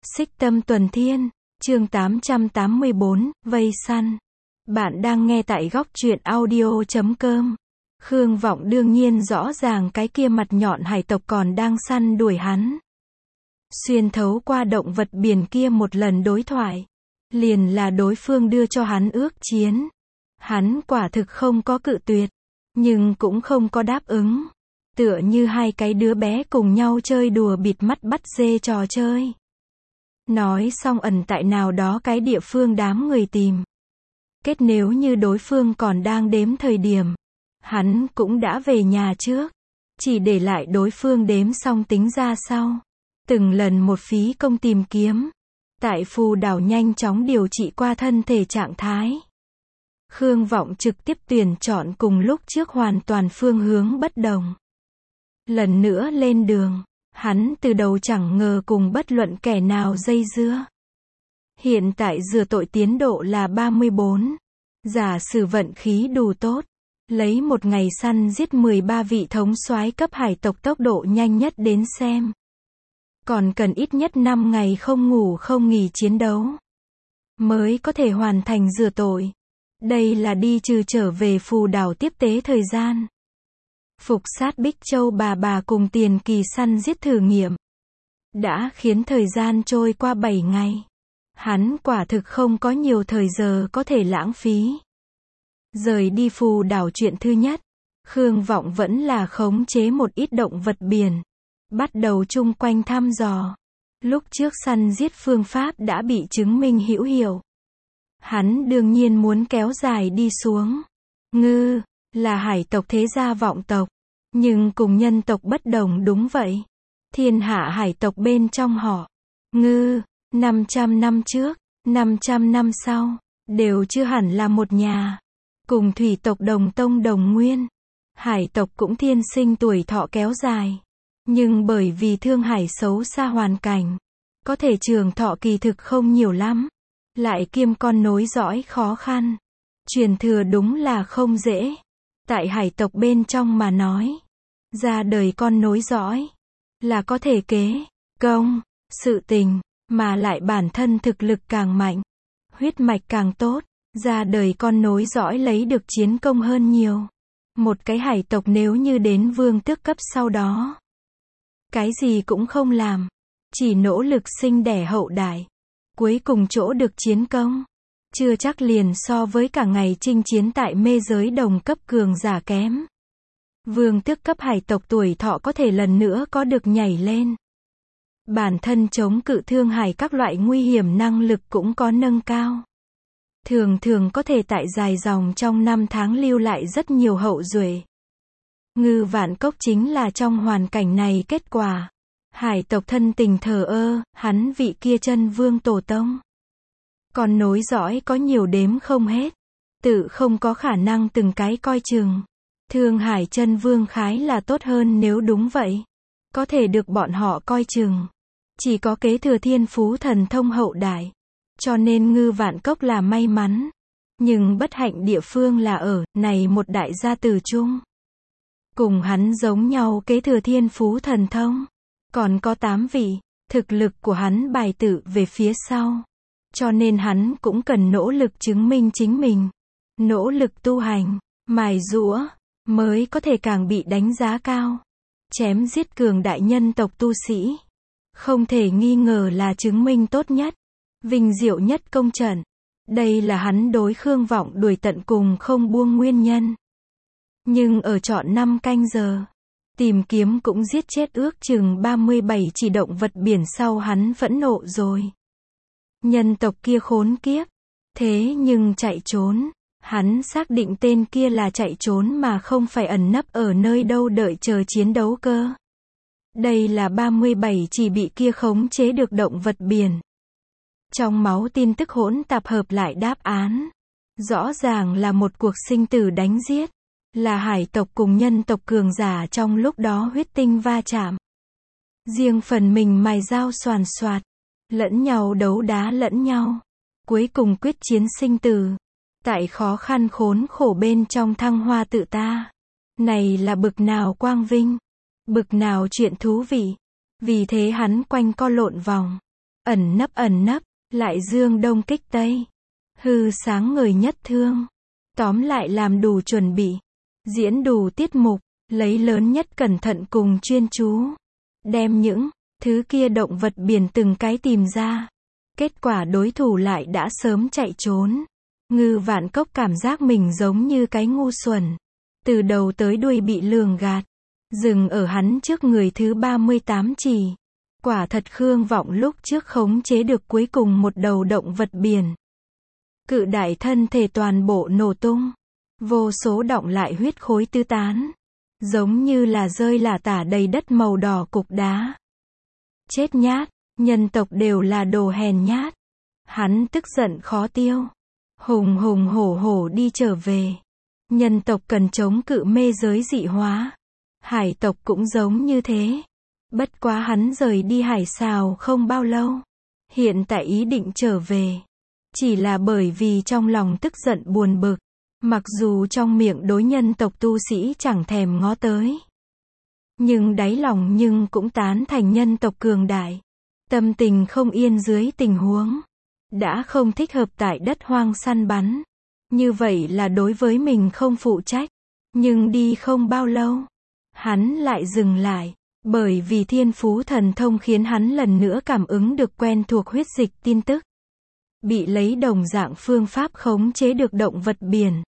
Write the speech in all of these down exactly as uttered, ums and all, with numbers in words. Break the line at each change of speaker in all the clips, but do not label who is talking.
Xích Tâm Tuần Thiên, chương tám trăm tám mươi bốn, Vây Săn. Bạn đang nghe tại góc truyện audio chấm com. Khương Vọng đương nhiên rõ ràng cái kia mặt nhọn hải tộc còn đang săn đuổi hắn. Xuyên thấu qua động vật biển kia một lần đối thoại. Liền là đối phương đưa cho hắn ước chiến. Hắn quả thực không có cự tuyệt. Nhưng cũng không có đáp ứng. Tựa như hai cái đứa bé cùng nhau chơi đùa bịt mắt bắt dê trò chơi. Nói xong ẩn tại nào đó cái địa phương đám người tìm. Kết nếu như đối phương còn đang đếm thời điểm. Hắn cũng đã về nhà trước. Chỉ để lại đối phương đếm xong tính ra sau. Từng lần một phí công tìm kiếm. Tại phù đảo nhanh chóng điều trị qua thân thể trạng thái. Khương Vọng trực tiếp tuyển chọn cùng lúc trước hoàn toàn phương hướng bất đồng. Lần nữa lên đường. Hắn từ đầu chẳng ngờ cùng bất luận kẻ nào dây dưa. Hiện tại rửa tội tiến độ là ba mươi bốn. Giả sử vận khí đủ tốt. Lấy một ngày săn giết mười ba vị thống soái cấp hải tộc tốc độ nhanh nhất đến xem. Còn cần ít nhất năm ngày không ngủ không nghỉ chiến đấu. Mới có thể hoàn thành rửa tội. Đây là đi trừ trở về phù đảo tiếp tế thời gian. Phục sát Bích Châu bà bà cùng tiền kỳ săn giết thử nghiệm. Đã khiến thời gian trôi qua bảy ngày. Hắn quả thực không có nhiều thời giờ có thể lãng phí. Rời đi phù đảo chuyện thứ nhất. Khương Vọng vẫn là khống chế một ít động vật biển. Bắt đầu chung quanh thăm dò. Lúc trước săn giết phương pháp đã bị chứng minh hữu hiệu. Hắn đương nhiên muốn kéo dài đi xuống. Ngư là hải tộc thế gia vọng tộc. Nhưng cùng nhân tộc bất đồng đúng vậy. Thiên hạ hải tộc bên trong họ. Ngư, năm trăm năm trước, năm trăm năm sau, đều chưa hẳn là một nhà. Cùng thủy tộc đồng tông đồng nguyên. Hải tộc cũng thiên sinh tuổi thọ kéo dài. Nhưng bởi vì thương hải xấu xa hoàn cảnh. Có thể trường thọ kỳ thực không nhiều lắm. Lại kiêm con nối dõi khó khăn. Truyền thừa đúng là không dễ. Tại hải tộc bên trong mà nói. Ra đời con nối dõi. Là có thể kế, công, sự tình. Mà lại bản thân thực lực càng mạnh. Huyết mạch càng tốt. Ra đời con nối dõi lấy được chiến công hơn nhiều. Một cái hải tộc nếu như đến vương tước cấp sau đó. Cái gì cũng không làm. Chỉ nỗ lực sinh đẻ hậu đại. Cuối cùng chỗ được chiến công. Chưa chắc liền so với cả ngày chinh chiến tại mê giới đồng cấp cường giả kém. Vương tước cấp hải tộc tuổi thọ có thể lần nữa có được nhảy lên. Bản thân chống cự thương hải các loại nguy hiểm năng lực cũng có nâng cao. Thường thường có thể tại dài dòng trong năm tháng lưu lại rất nhiều hậu duệ. Ngư Vạn Cốc chính là trong hoàn cảnh này kết quả. Hải tộc thân tình thờ ơ, hắn vị kia chân vương tổ tông. Còn nối dõi có nhiều đếm không hết. Tự không có khả năng từng cái coi chừng. Thương hải chân vương khái là tốt hơn nếu đúng vậy. Có thể được bọn họ coi chừng. Chỉ có kế thừa thiên phú thần thông hậu đại. Cho nên Ngư Vạn Cốc là may mắn. Nhưng bất hạnh địa phương là ở, này một đại gia tử chung. Cùng hắn giống nhau kế thừa thiên phú thần thông. Còn có tám vị, thực lực của hắn bài tử về phía sau. Cho nên hắn cũng cần nỗ lực chứng minh chính mình. Nỗ lực tu hành, mài giũa, mới có thể càng bị đánh giá cao. Chém giết cường đại nhân tộc tu sĩ. Không thể nghi ngờ là chứng minh tốt nhất. Vinh diệu nhất công trận. Đây là hắn đối Khương Vọng đuổi tận cùng không buông nguyên nhân. Nhưng ở trọn năm canh giờ. Tìm kiếm cũng giết chết ước chừng ba mươi bảy chỉ động vật biển sau hắn phẫn nộ rồi. Nhân tộc kia khốn kiếp. Thế nhưng chạy trốn. Hắn xác định tên kia là chạy trốn mà không phải ẩn nấp ở nơi đâu đợi chờ chiến đấu cơ. Đây là ba mươi bảy chỉ bị kia khống chế được động vật biển. Trong máu tin tức hỗn tạp hợp lại đáp án. Rõ ràng là một cuộc sinh tử đánh giết. Là hải tộc cùng nhân tộc cường giả trong lúc đó huyết tinh va chạm. Riêng phần mình mài dao xoàn xoạt. Lẫn nhau đấu đá lẫn nhau. Cuối cùng quyết chiến sinh tử. Tại khó khăn khốn khổ bên trong thăng hoa tự ta. Này là bực nào quang vinh. Bực nào chuyện thú vị. Vì thế hắn quanh co lộn vòng. ẩn nấp ẩn nấp, lại dương đông kích tây. Hư sáng người nhất thương. Tóm lại làm đủ chuẩn bị. Diễn đủ tiết mục, lấy lớn nhất cẩn thận cùng chuyên chú. Đem những thứ kia động vật biển từng cái tìm ra. Kết quả đối thủ lại đã sớm chạy trốn. Ngư Vạn Cốc cảm giác mình giống như cái ngu xuẩn. Từ đầu tới đuôi bị lường gạt. Dừng ở hắn trước người thứ ba mươi tám chỉ. Quả thật Khương Vọng lúc trước khống chế được cuối cùng một đầu động vật biển. Cự đại thân thể toàn bộ nổ tung. Vô số đọng lại huyết khối tứ tán. Giống như là rơi lả tả đầy đất màu đỏ cục đá. Chết nhát, nhân tộc đều là đồ hèn nhát. Hắn tức giận khó tiêu. Hùng hùng hổ hổ đi trở về. Nhân tộc cần chống cự mê giới dị hóa. Hải tộc cũng giống như thế. Bất quá hắn rời đi hải xào không bao lâu. Hiện tại ý định trở về. Chỉ là bởi vì trong lòng tức giận buồn bực. Mặc dù trong miệng đối nhân tộc tu sĩ chẳng thèm ngó tới. Nhưng đáy lòng nhưng cũng tán thành nhân tộc cường đại. Tâm tình không yên dưới tình huống. Đã không thích hợp tại đất hoang săn bắn. Như vậy là đối với mình không phụ trách. Nhưng đi không bao lâu. Hắn lại dừng lại. Bởi vì thiên phú thần thông khiến hắn lần nữa cảm ứng được quen thuộc huyết dịch tin tức. Bị lấy đồng dạng phương pháp khống chế được động vật biển.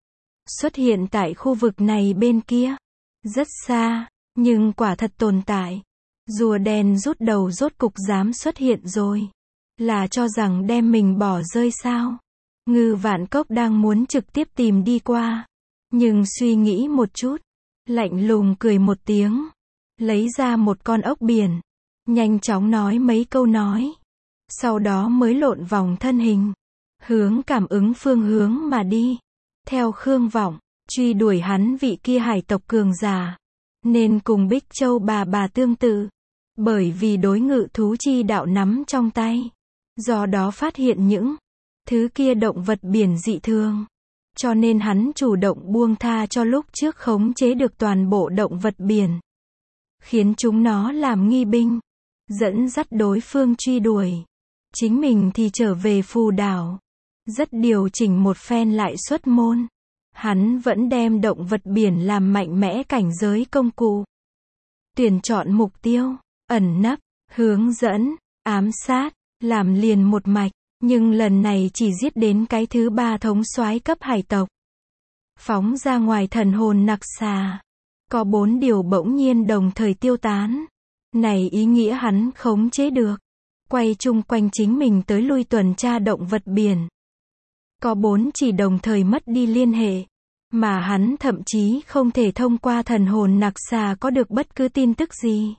Xuất hiện tại khu vực này bên kia. Rất xa, nhưng quả thật tồn tại. Rùa đen rút đầu rốt cục dám xuất hiện rồi. Là cho rằng đem mình bỏ rơi sao? Ngư Vạn Cốc đang muốn trực tiếp tìm đi qua. Nhưng suy nghĩ một chút. Lạnh lùng cười một tiếng. Lấy ra một con ốc biển. Nhanh chóng nói mấy câu nói. Sau đó mới lộn vòng thân hình. Hướng cảm ứng phương hướng mà đi. Theo Khương Vọng, truy đuổi hắn vị kia hải tộc cường giả. Nên cùng Bích Châu bà bà tương tự. Bởi vì đối ngự thú chi đạo nắm trong tay. Do đó phát hiện những thứ kia động vật biển dị thường. Cho nên hắn chủ động buông tha cho lúc trước khống chế được toàn bộ động vật biển. Khiến chúng nó làm nghi binh. Dẫn dắt đối phương truy đuổi. Chính mình thì trở về phù đảo. Rất điều chỉnh một phen lại xuất môn. Hắn vẫn đem động vật biển làm mạnh mẽ cảnh giới công cụ. Tuyển chọn mục tiêu, ẩn nấp, hướng dẫn, ám sát, làm liền một mạch. Nhưng lần này chỉ giết đến cái thứ ba thống soái cấp hải tộc. Phóng ra ngoài thần hồn nặc xà. Có bốn điều bỗng nhiên đồng thời tiêu tán. Này ý nghĩa hắn khống chế được. Quay chung quanh chính mình tới lui tuần tra động vật biển. Có bốn chỉ đồng thời mất đi liên hệ. Mà hắn thậm chí không thể thông qua thần hồn nặc xà có được bất cứ tin tức gì.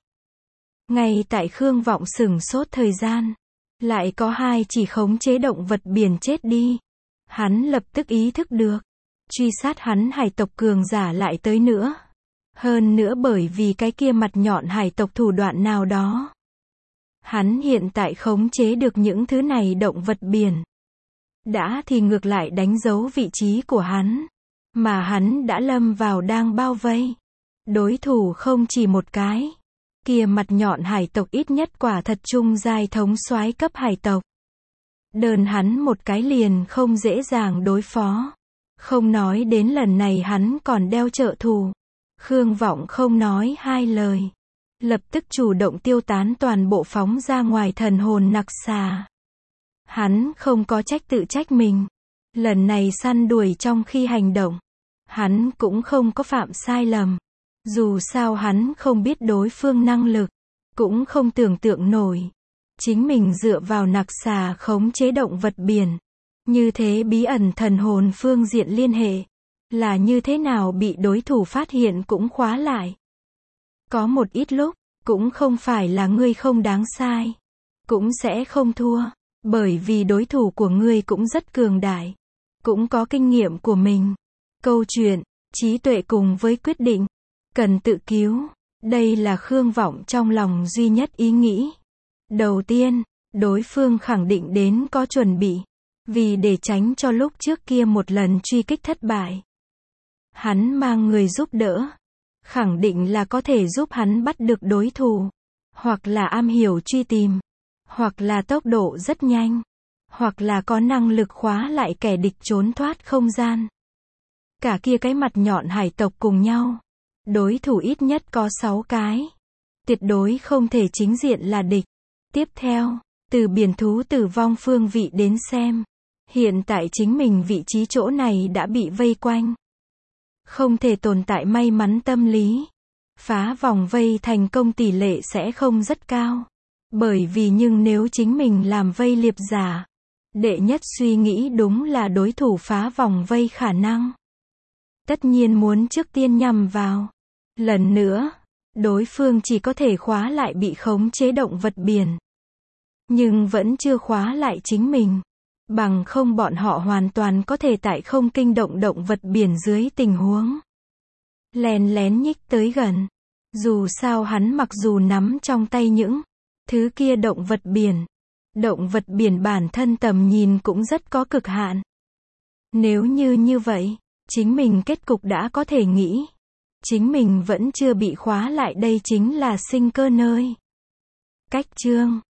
Ngay tại Khương Vọng sửng sốt thời gian. Lại có hai chỉ khống chế động vật biển chết đi. Hắn lập tức ý thức được. Truy sát hắn hải tộc cường giả lại tới nữa. Hơn nữa bởi vì cái kia mặt nhọn hải tộc thủ đoạn nào đó. Hắn hiện tại khống chế được những thứ này động vật biển. Đã thì ngược lại đánh dấu vị trí của hắn. Mà hắn đã lâm vào đang bao vây. Đối thủ không chỉ một cái. Kia mặt nhọn hải tộc ít nhất quả thật trung giai thống soái cấp hải tộc. Đơn hắn một cái liền không dễ dàng đối phó. Không nói đến lần này hắn còn đeo trợ thù. Khương Vọng không nói hai lời. Lập tức chủ động tiêu tán toàn bộ phóng ra ngoài thần hồn nặc xà. Hắn không có trách tự trách mình. Lần này săn đuổi trong khi hành động. Hắn cũng không có phạm sai lầm. Dù sao hắn không biết đối phương năng lực. Cũng không tưởng tượng nổi. Chính mình dựa vào nặc xà khống chế động vật biển. Như thế bí ẩn thần hồn phương diện liên hệ. Là như thế nào bị đối thủ phát hiện cũng khóa lại. Có một ít lúc. Cũng không phải là ngươi không đáng sai. Cũng sẽ không thua. Bởi vì đối thủ của ngươi cũng rất cường đại. Cũng có kinh nghiệm của mình. Câu chuyện, trí tuệ cùng với quyết định. Cần tự cứu. Đây là Khương Vọng trong lòng duy nhất ý nghĩ. Đầu tiên, đối phương khẳng định đến có chuẩn bị. Vì để tránh cho lúc trước kia một lần truy kích thất bại. Hắn mang người giúp đỡ. Khẳng định là có thể giúp hắn bắt được đối thủ. Hoặc là am hiểu truy tìm. hoặc là tốc độ rất nhanh, hoặc là có năng lực khóa lại kẻ địch trốn thoát không gian. Cả kia cái mặt nhọn hải tộc cùng nhau. Đối thủ ít nhất có sáu cái. Tuyệt đối không thể chính diện là địch. Tiếp theo, từ biển thú tử vong phương vị đến xem. Hiện tại chính mình vị trí chỗ này đã bị vây quanh. Không thể tồn tại may mắn tâm lý. Phá vòng vây thành công tỷ lệ sẽ không rất cao. Bởi vì nhưng nếu chính mình làm vây liệp giả, đệ nhất suy nghĩ đúng là đối thủ phá vòng vây khả năng. Tất nhiên muốn trước tiên nhằm vào. Lần nữa, đối phương chỉ có thể khóa lại bị khống chế động vật biển. Nhưng vẫn chưa khóa lại chính mình. Bằng không bọn họ hoàn toàn có thể tại không kinh động động vật biển dưới tình huống. Lén lén nhích tới gần. Dù sao hắn mặc dù nắm trong tay những thứ kia động vật biển. Động vật biển bản thân tầm nhìn cũng rất có cực hạn. Nếu như như vậy, chính mình kết cục đã có thể nghĩ. Chính mình vẫn chưa bị khóa lại, đây chính là sinh cơ nơi. Cách chương